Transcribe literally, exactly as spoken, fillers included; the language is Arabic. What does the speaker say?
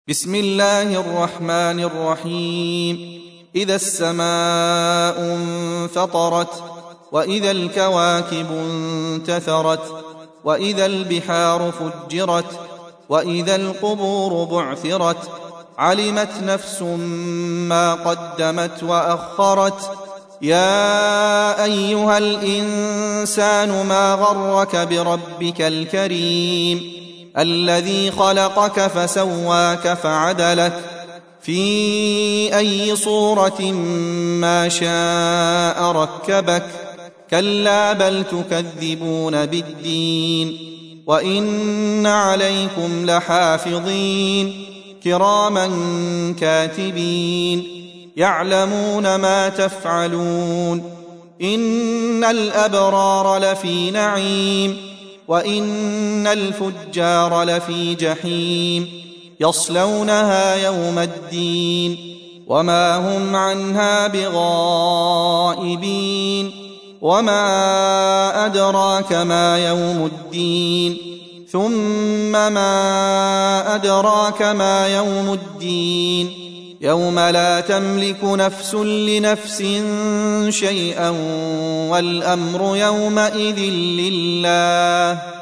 بسم الله الرحمن الرحيم. إذا السماء انفطرت وإذا الكواكب انتثرت وإذا البحار فجرت وإذا القبور بعثرت علمت نفس ما قدمت وأخرت. يا أيها الإنسان ما غرك بربك الكريم الذي خلقك فسواك فعدلك في أي صورة ما شاء ركبك. كلا بل تكذبون بالدين وإن عليكم لحافظين كراما كاتبين يعلمون ما تفعلون. إن الأبرار لفي نعيم وإن الفجار لفي جحيم يصلونها يوم الدين وما هم عنها بغائبين. وما أدراك ما يوم الدين ثم ما أدراك ما يوم الدين يوم لا تملك نفس لنفس شيئا والأمر يومئذ لله.